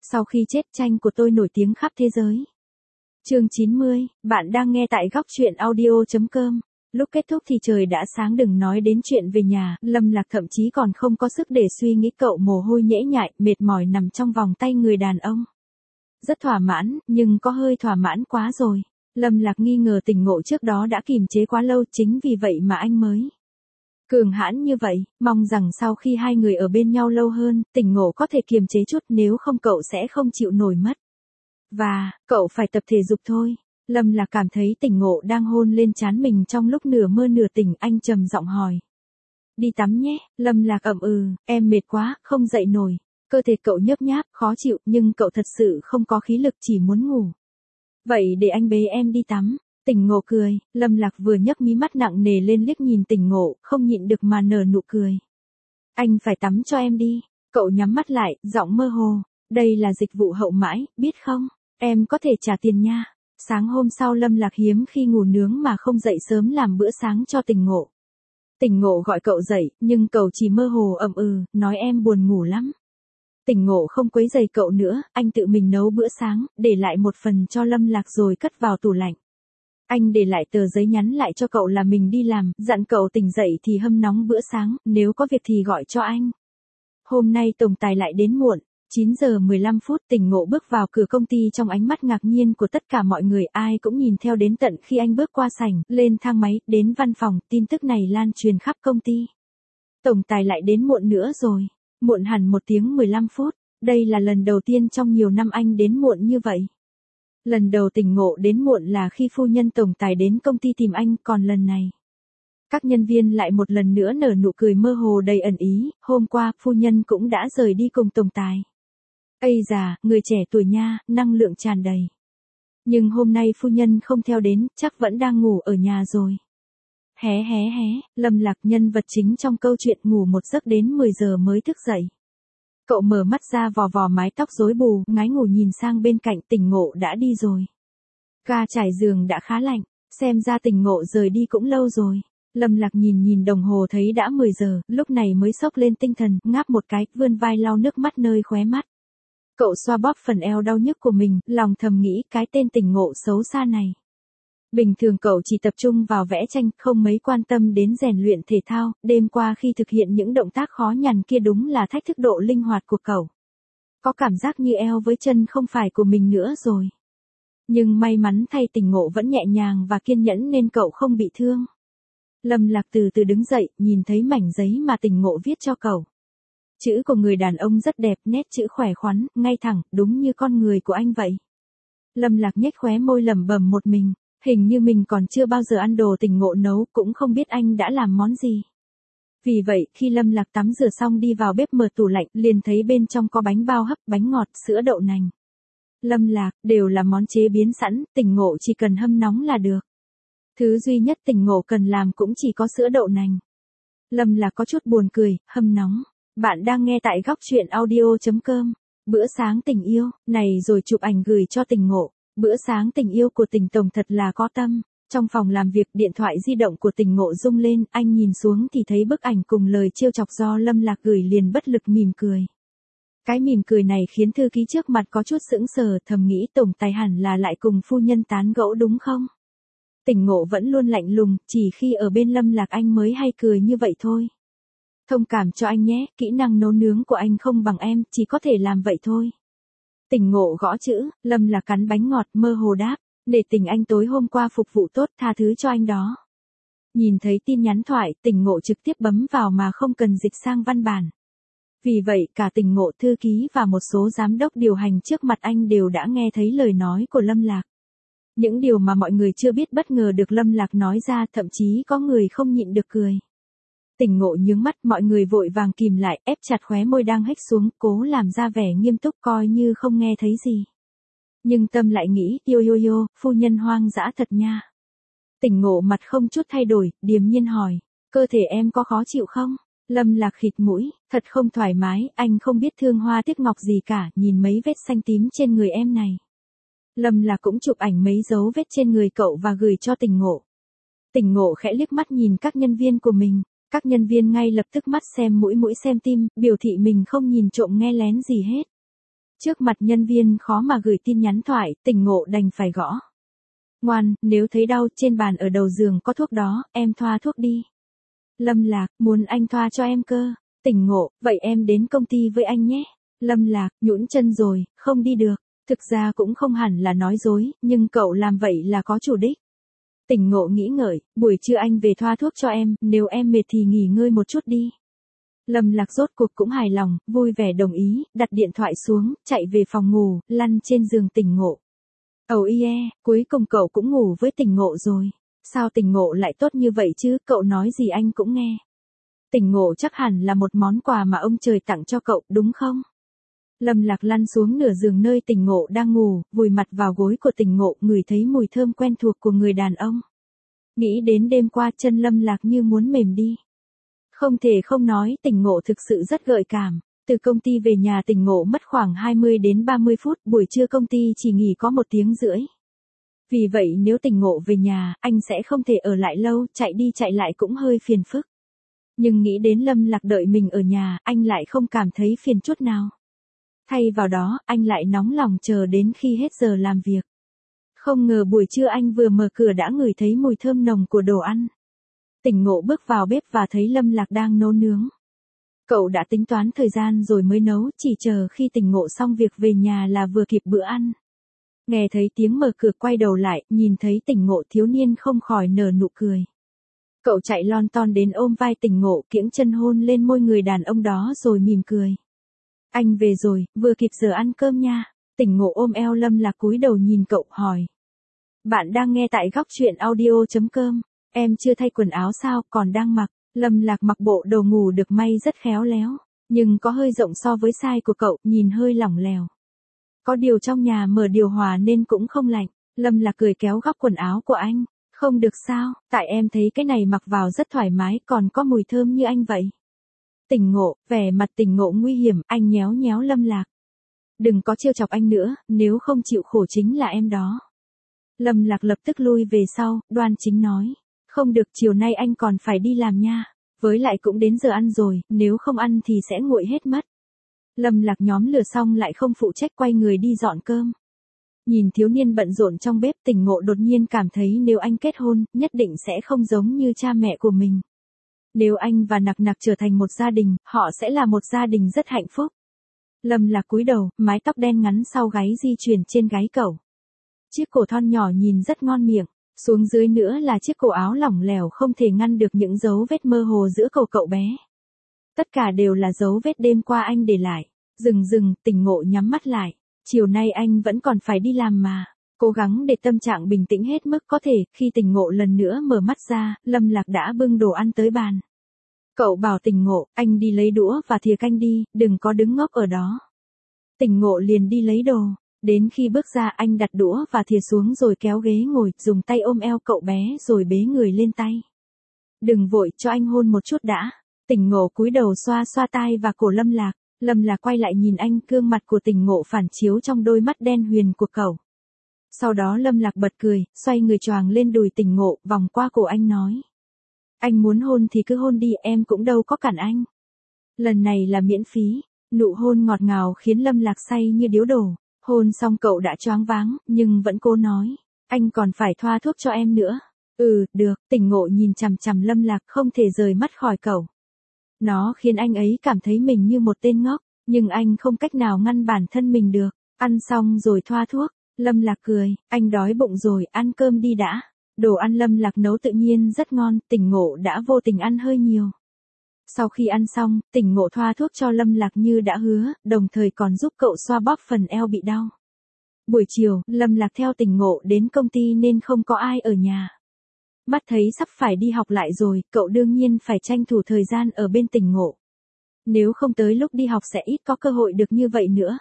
Sau khi chết tranh của tôi nổi tiếng khắp thế giới. Chương 90, bạn đang nghe tại góc truyện audio.com. Lúc kết thúc thì trời đã sáng, đừng nói đến chuyện về nhà, Lâm Lạc thậm chí còn không có sức để suy nghĩ, cậu mồ hôi nhễ nhại, mệt mỏi nằm trong vòng tay người đàn ông. Rất thỏa mãn, nhưng có hơi thỏa mãn quá rồi. Lâm Lạc nghi ngờ Tỉnh Ngộ trước đó đã kìm chế quá lâu, chính vì vậy mà anh mới cường hãn như vậy, mong rằng sau khi hai người ở bên nhau lâu hơn, Tỉnh Ngộ có thể kiềm chế chút, nếu không cậu sẽ không chịu nổi mất. Và, cậu phải tập thể dục thôi. Lâm Lạc cảm thấy Tỉnh Ngộ đang hôn lên trán mình trong lúc nửa mơ nửa tỉnh, anh trầm giọng hỏi. Đi tắm nhé. Lâm Lạc em mệt quá, không dậy nổi. Cơ thể cậu nhớp nháp, khó chịu, nhưng cậu thật sự không có khí lực, chỉ muốn ngủ. Vậy để anh bế em đi tắm. Tỉnh Ngộ cười, Lâm Lạc vừa nhấc mí mắt nặng nề lên liếc nhìn Tỉnh Ngộ, không nhịn được mà nở nụ cười. Anh phải tắm cho em đi. Cậu nhắm mắt lại, giọng mơ hồ. Đây là dịch vụ hậu mãi, biết không? Em có thể trả tiền nha. Sáng hôm sau Lâm Lạc hiếm khi ngủ nướng mà không dậy sớm làm bữa sáng cho Tỉnh Ngộ. Tỉnh Ngộ gọi cậu dậy, nhưng cậu chỉ mơ hồ nói em buồn ngủ lắm. Tỉnh Ngộ không quấy rầy cậu nữa, anh tự mình nấu bữa sáng, để lại một phần cho Lâm Lạc rồi cất vào tủ lạnh. Anh để lại tờ giấy nhắn lại cho cậu là mình đi làm, dặn cậu tỉnh dậy thì hâm nóng bữa sáng, nếu có việc thì gọi cho anh. Hôm nay tổng tài lại đến muộn. 9 giờ 15 phút Tỉnh Ngộ bước vào cửa công ty trong ánh mắt ngạc nhiên của tất cả mọi người, ai cũng nhìn theo đến tận khi anh bước qua sảnh, lên thang máy, đến văn phòng, tin tức này lan truyền khắp công ty. Tổng tài lại đến muộn nữa rồi, muộn hẳn 1 tiếng 15 phút, đây là lần đầu tiên trong nhiều năm anh đến muộn như vậy. Lần đầu Tỉnh Ngộ đến muộn là khi phu nhân tổng tài đến công ty tìm anh, còn lần này. Các nhân viên lại một lần nữa nở nụ cười mơ hồ đầy ẩn ý, hôm qua phu nhân cũng đã rời đi cùng tổng tài. Ây già, người trẻ tuổi nha, năng lượng tràn đầy. Nhưng hôm nay phu nhân không theo đến, chắc vẫn đang ngủ ở nhà rồi. Hé, Lâm Lạc, nhân vật chính trong câu chuyện, ngủ một giấc đến 10 giờ mới thức dậy. Cậu mở mắt ra, vò vò mái tóc rối bù, ngái ngủ nhìn sang bên cạnh, Tỉnh Ngộ đã đi rồi. Ga trải giường đã khá lạnh, xem ra Tỉnh Ngộ rời đi cũng lâu rồi. Lâm Lạc nhìn đồng hồ thấy đã 10 giờ, lúc này mới xốc lên tinh thần, ngáp một cái, vươn vai lau nước mắt nơi khóe mắt. Cậu xoa bóp phần eo đau nhức của mình, lòng thầm nghĩ cái tên Tỉnh Ngộ xấu xa này. Bình thường cậu chỉ tập trung vào vẽ tranh, không mấy quan tâm đến rèn luyện thể thao, đêm qua khi thực hiện những động tác khó nhằn kia đúng là thách thức độ linh hoạt của cậu. Có cảm giác như eo với chân không phải của mình nữa rồi. Nhưng may mắn thay Tỉnh Ngộ vẫn nhẹ nhàng và kiên nhẫn nên cậu không bị thương. Lâm Lạc từ từ đứng dậy, nhìn thấy mảnh giấy mà Tỉnh Ngộ viết cho cậu. Chữ của người đàn ông rất đẹp, nét chữ khỏe khoắn, ngay thẳng, đúng như con người của anh vậy. Lâm Lạc nhếch khóe môi lẩm bẩm một mình, hình như mình còn chưa bao giờ ăn đồ Tỉnh Ngộ nấu, cũng không biết anh đã làm món gì. Vì vậy, khi Lâm Lạc tắm rửa xong đi vào bếp mở tủ lạnh, liền thấy bên trong có bánh bao hấp, bánh ngọt, sữa đậu nành. Lâm Lạc, đều là món chế biến sẵn, Tỉnh Ngộ chỉ cần hâm nóng là được. Thứ duy nhất Tỉnh Ngộ cần làm cũng chỉ có sữa đậu nành. Lâm Lạc có chút buồn cười, hâm nóng. Bạn đang nghe tại góc truyện audio.com. Bữa sáng tình yêu, này rồi chụp ảnh gửi cho Tỉnh Ngộ. Bữa sáng tình yêu của Tỉnh Tổng thật là có tâm. Trong phòng làm việc, điện thoại di động của Tỉnh Ngộ rung lên, anh nhìn xuống thì thấy bức ảnh cùng lời trêu chọc do Lâm Lạc gửi, liền bất lực mỉm cười. Cái mỉm cười này khiến thư ký trước mặt có chút sững sờ, thầm nghĩ tổng tài hẳn là lại cùng phu nhân tán gẫu đúng không? Tỉnh Ngộ vẫn luôn lạnh lùng, chỉ khi ở bên Lâm Lạc anh mới hay cười như vậy thôi. Thông cảm cho anh nhé, kỹ năng nấu nướng của anh không bằng em, chỉ có thể làm vậy thôi. Tỉnh Ngộ gõ chữ, Lâm Lạc cắn bánh ngọt, mơ hồ đáp, để Tình anh tối hôm qua phục vụ tốt, tha thứ cho anh đó. Nhìn thấy tin nhắn thoại, Tỉnh Ngộ trực tiếp bấm vào mà không cần dịch sang văn bản. Vì vậy, cả Tỉnh Ngộ, thư ký và một số giám đốc điều hành trước mặt anh đều đã nghe thấy lời nói của Lâm Lạc. Những điều mà mọi người chưa biết bất ngờ được Lâm Lạc nói ra, thậm chí có người không nhịn được cười. Tỉnh Ngộ nhướng mắt, mọi người vội vàng kìm lại, ép chặt khóe môi đang hếch xuống, cố làm ra vẻ nghiêm túc coi như không nghe thấy gì. Nhưng tâm lại nghĩ, yo, phu nhân hoang dã thật nha. Tỉnh Ngộ mặt không chút thay đổi, điềm nhiên hỏi, cơ thể em có khó chịu không? Lâm Lạc khịt mũi, thật không thoải mái, anh không biết thương hoa tiếc ngọc gì cả, nhìn mấy vết xanh tím trên người em này. Lâm Lạc cũng chụp ảnh mấy dấu vết trên người cậu và gửi cho Tỉnh Ngộ. Tỉnh Ngộ khẽ liếc mắt nhìn các nhân viên của mình, các nhân viên ngay lập tức mắt xem mũi xem tim, biểu thị mình không nhìn trộm nghe lén gì hết. Trước mặt nhân viên khó mà gửi tin nhắn thoại, Tỉnh Ngộ đành phải gõ. Ngoan, nếu thấy đau trên bàn ở đầu giường có thuốc đó, em thoa thuốc đi. Lâm Lạc, muốn anh thoa cho em cơ. Tỉnh Ngộ, vậy em đến công ty với anh nhé. Lâm Lạc, nhũn chân rồi, không đi được. Thực ra cũng không hẳn là nói dối, nhưng cậu làm vậy là có chủ đích. Tỉnh Ngộ nghĩ ngợi, buổi trưa anh về thoa thuốc cho em, nếu em mệt thì nghỉ ngơi một chút đi. Lâm Lạc rốt cuộc cũng hài lòng, vui vẻ đồng ý, đặt điện thoại xuống, chạy về phòng ngủ, lăn trên giường Tỉnh Ngộ. Cuối cùng cậu cũng ngủ với Tỉnh Ngộ rồi. Sao Tỉnh Ngộ lại tốt như vậy chứ, cậu nói gì anh cũng nghe. Tỉnh Ngộ chắc hẳn là một món quà mà ông trời tặng cho cậu, đúng không? Lâm Lạc lăn xuống nửa giường nơi Tỉnh Ngộ đang ngủ, vùi mặt vào gối của Tỉnh Ngộ, ngửi thấy mùi thơm quen thuộc của người đàn ông. Nghĩ đến đêm qua chân Lâm Lạc như muốn mềm đi. Không thể không nói, Tỉnh Ngộ thực sự rất gợi cảm. Từ công ty về nhà Tỉnh Ngộ mất khoảng 20 đến 30 phút, buổi trưa công ty chỉ nghỉ có 1 tiếng rưỡi. Vì vậy nếu Tỉnh Ngộ về nhà, anh sẽ không thể ở lại lâu, chạy đi chạy lại cũng hơi phiền phức. Nhưng nghĩ đến Lâm Lạc đợi mình ở nhà, anh lại không cảm thấy phiền chút nào. Thay vào đó, anh lại nóng lòng chờ đến khi hết giờ làm việc. Không ngờ buổi trưa anh vừa mở cửa đã ngửi thấy mùi thơm nồng của đồ ăn. Tỉnh Ngộ bước vào bếp và thấy Lâm Lạc đang nấu nướng. Cậu đã tính toán thời gian rồi mới nấu, chỉ chờ khi Tỉnh Ngộ xong việc về nhà là vừa kịp bữa ăn. Nghe thấy tiếng mở cửa quay đầu lại, nhìn thấy Tỉnh Ngộ thiếu niên không khỏi nở nụ cười. Cậu chạy lon ton đến ôm vai Tỉnh Ngộ, kiễng chân hôn lên môi người đàn ông đó rồi mỉm cười. Anh về rồi, vừa kịp giờ ăn cơm nha. Tỉnh Ngộ ôm eo Lâm Lạc cúi đầu nhìn cậu hỏi. Bạn đang nghe tại Góc Chuyện Audio.com. Em chưa thay quần áo sao, còn đang mặc. Lâm Lạc mặc bộ đồ ngủ được may rất khéo léo, nhưng có hơi rộng so với size của cậu, nhìn hơi lỏng lẻo. Có điều trong nhà mở điều hòa nên cũng không lạnh. Lâm Lạc cười kéo góc quần áo của anh. Không được sao, tại em thấy cái này mặc vào rất thoải mái, còn có mùi thơm như anh vậy. Tỉnh Ngộ, vẻ mặt Tỉnh Ngộ nguy hiểm, anh nhéo nhéo Lâm Lạc. Đừng có trêu chọc anh nữa, nếu không chịu khổ chính là em đó. Lâm Lạc lập tức lui về sau, đoan chính nói. Không được, chiều nay anh còn phải đi làm nha. Với lại cũng đến giờ ăn rồi, nếu không ăn thì sẽ nguội hết mất. Lâm Lạc nhóm lửa xong lại không phụ trách quay người đi dọn cơm. Nhìn thiếu niên bận rộn trong bếp, Tỉnh Ngộ đột nhiên cảm thấy nếu anh kết hôn, nhất định sẽ không giống như cha mẹ của mình. Nếu anh và Nặc Nặc trở thành một gia đình, họ sẽ là một gia đình rất hạnh phúc. Lâm Lạc cúi đầu, mái tóc đen ngắn sau gáy di chuyển trên gáy cậu. Chiếc cổ thon nhỏ nhìn rất ngon miệng, xuống dưới nữa là chiếc cổ áo lỏng lẻo không thể ngăn được những dấu vết mơ hồ giữa cổ cậu bé. Tất cả đều là dấu vết đêm qua anh để lại. Dừng, Tỉnh Ngộ nhắm mắt lại. Chiều nay anh vẫn còn phải đi làm mà. Cố gắng để tâm trạng bình tĩnh hết mức có thể, khi Tỉnh Ngộ lần nữa mở mắt ra, Lâm Lạc đã bưng đồ ăn tới bàn. Cậu bảo Tỉnh Ngộ, anh đi lấy đũa và thìa canh đi, đừng có đứng ngốc ở đó. Tỉnh Ngộ liền đi lấy đồ. Đến khi bước ra anh đặt đũa và thìa xuống rồi kéo ghế ngồi, dùng tay ôm eo cậu bé rồi bế người lên tay. Đừng vội, cho anh hôn một chút đã. Tỉnh Ngộ cúi đầu xoa xoa tai và cổ Lâm Lạc. Lâm Lạc quay lại nhìn anh, gương mặt của Tỉnh Ngộ phản chiếu trong đôi mắt đen huyền của cậu. Sau đó Lâm Lạc bật cười, xoay người choàng lên đùi Tỉnh Ngộ, vòng qua cổ anh nói. Anh muốn hôn thì cứ hôn đi, em cũng đâu có cản anh. Lần này là miễn phí. Nụ hôn ngọt ngào khiến Lâm Lạc say như điếu đổ. Hôn xong cậu đã choáng váng, nhưng vẫn cố nói. Anh còn phải thoa thuốc cho em nữa. Được, Tỉnh Ngộ nhìn chằm chằm Lâm Lạc không thể rời mắt khỏi cậu. Nó khiến anh ấy cảm thấy mình như một tên ngốc, nhưng anh không cách nào ngăn bản thân mình được. Ăn xong rồi thoa thuốc. Lâm Lạc cười, anh đói bụng rồi, ăn cơm đi đã. Đồ ăn Lâm Lạc nấu tự nhiên rất ngon, Tỉnh Ngộ đã vô tình ăn hơi nhiều. Sau khi ăn xong, Tỉnh Ngộ thoa thuốc cho Lâm Lạc như đã hứa, đồng thời còn giúp cậu xoa bóp phần eo bị đau. Buổi chiều, Lâm Lạc theo Tỉnh Ngộ đến công ty nên không có ai ở nhà. Mắt thấy sắp phải đi học lại rồi, cậu đương nhiên phải tranh thủ thời gian ở bên Tỉnh Ngộ. Nếu không tới lúc đi học sẽ ít có cơ hội được như vậy nữa.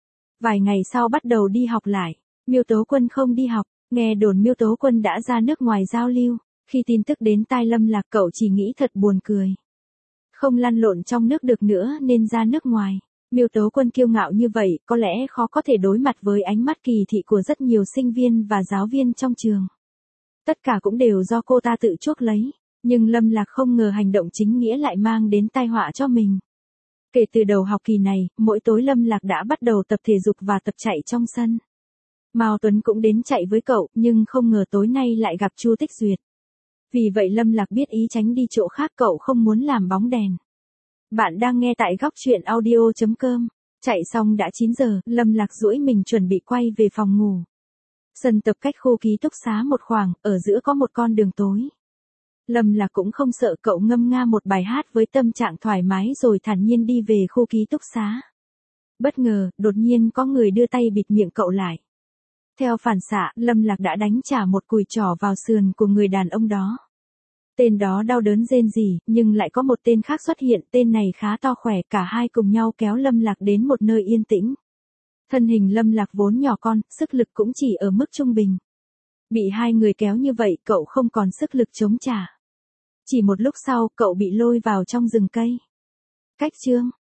Vài ngày sau bắt đầu đi học lại, Miêu Tố Quân không đi học, nghe đồn Miêu Tố Quân đã ra nước ngoài giao lưu. Khi tin tức đến tai Lâm Lạc cậu chỉ nghĩ thật buồn cười. Không lăn lộn trong nước được nữa nên ra nước ngoài. Miêu Tố Quân kiêu ngạo như vậy có lẽ khó có thể đối mặt với ánh mắt kỳ thị của rất nhiều sinh viên và giáo viên trong trường. Tất cả cũng đều do cô ta tự chuốc lấy. Nhưng Lâm Lạc không ngờ hành động chính nghĩa lại mang đến tai họa cho mình. Kể từ đầu học kỳ này, mỗi tối Lâm Lạc đã bắt đầu tập thể dục và tập chạy trong sân. Mao Tuấn cũng đến chạy với cậu, nhưng không ngờ tối nay lại gặp Chu Tích Duyệt. Vì vậy Lâm Lạc biết ý tránh đi chỗ khác, cậu không muốn làm bóng đèn. Bạn đang nghe tại góc chuyện audio.com. Chạy xong đã 9 giờ, Lâm Lạc duỗi mình chuẩn bị quay về phòng ngủ. Sân tập cách khu ký túc xá một khoảng, ở giữa có một con đường tối. Lâm Lạc cũng không sợ, cậu ngâm nga một bài hát với tâm trạng thoải mái rồi thản nhiên đi về khu ký túc xá. Bất ngờ, đột nhiên có người đưa tay bịt miệng cậu lại. Theo phản xạ, Lâm Lạc đã đánh trả một cùi trỏ vào sườn của người đàn ông đó. Tên đó đau đớn rên rỉ, nhưng lại có một tên khác xuất hiện, tên này khá to khỏe, cả hai cùng nhau kéo Lâm Lạc đến một nơi yên tĩnh. Thân hình Lâm Lạc vốn nhỏ con, sức lực cũng chỉ ở mức trung bình. Bị hai người kéo như vậy, cậu không còn sức lực chống trả. Chỉ một lúc sau, cậu bị lôi vào trong rừng cây. Cách chương